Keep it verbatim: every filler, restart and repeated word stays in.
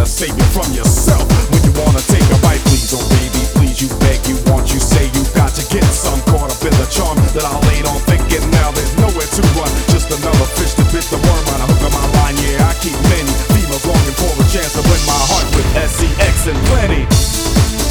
save you from yourself. When you wanna take a bite, please, oh baby, please, you beg, you want, you say you got to get some. Caught up in the charm that I laid on, thinking now there's nowhere to run. Just another fish to bit the worm on a hook of my line. Yeah, I keep many females longing for a chance to win my heart with S E X and plenty.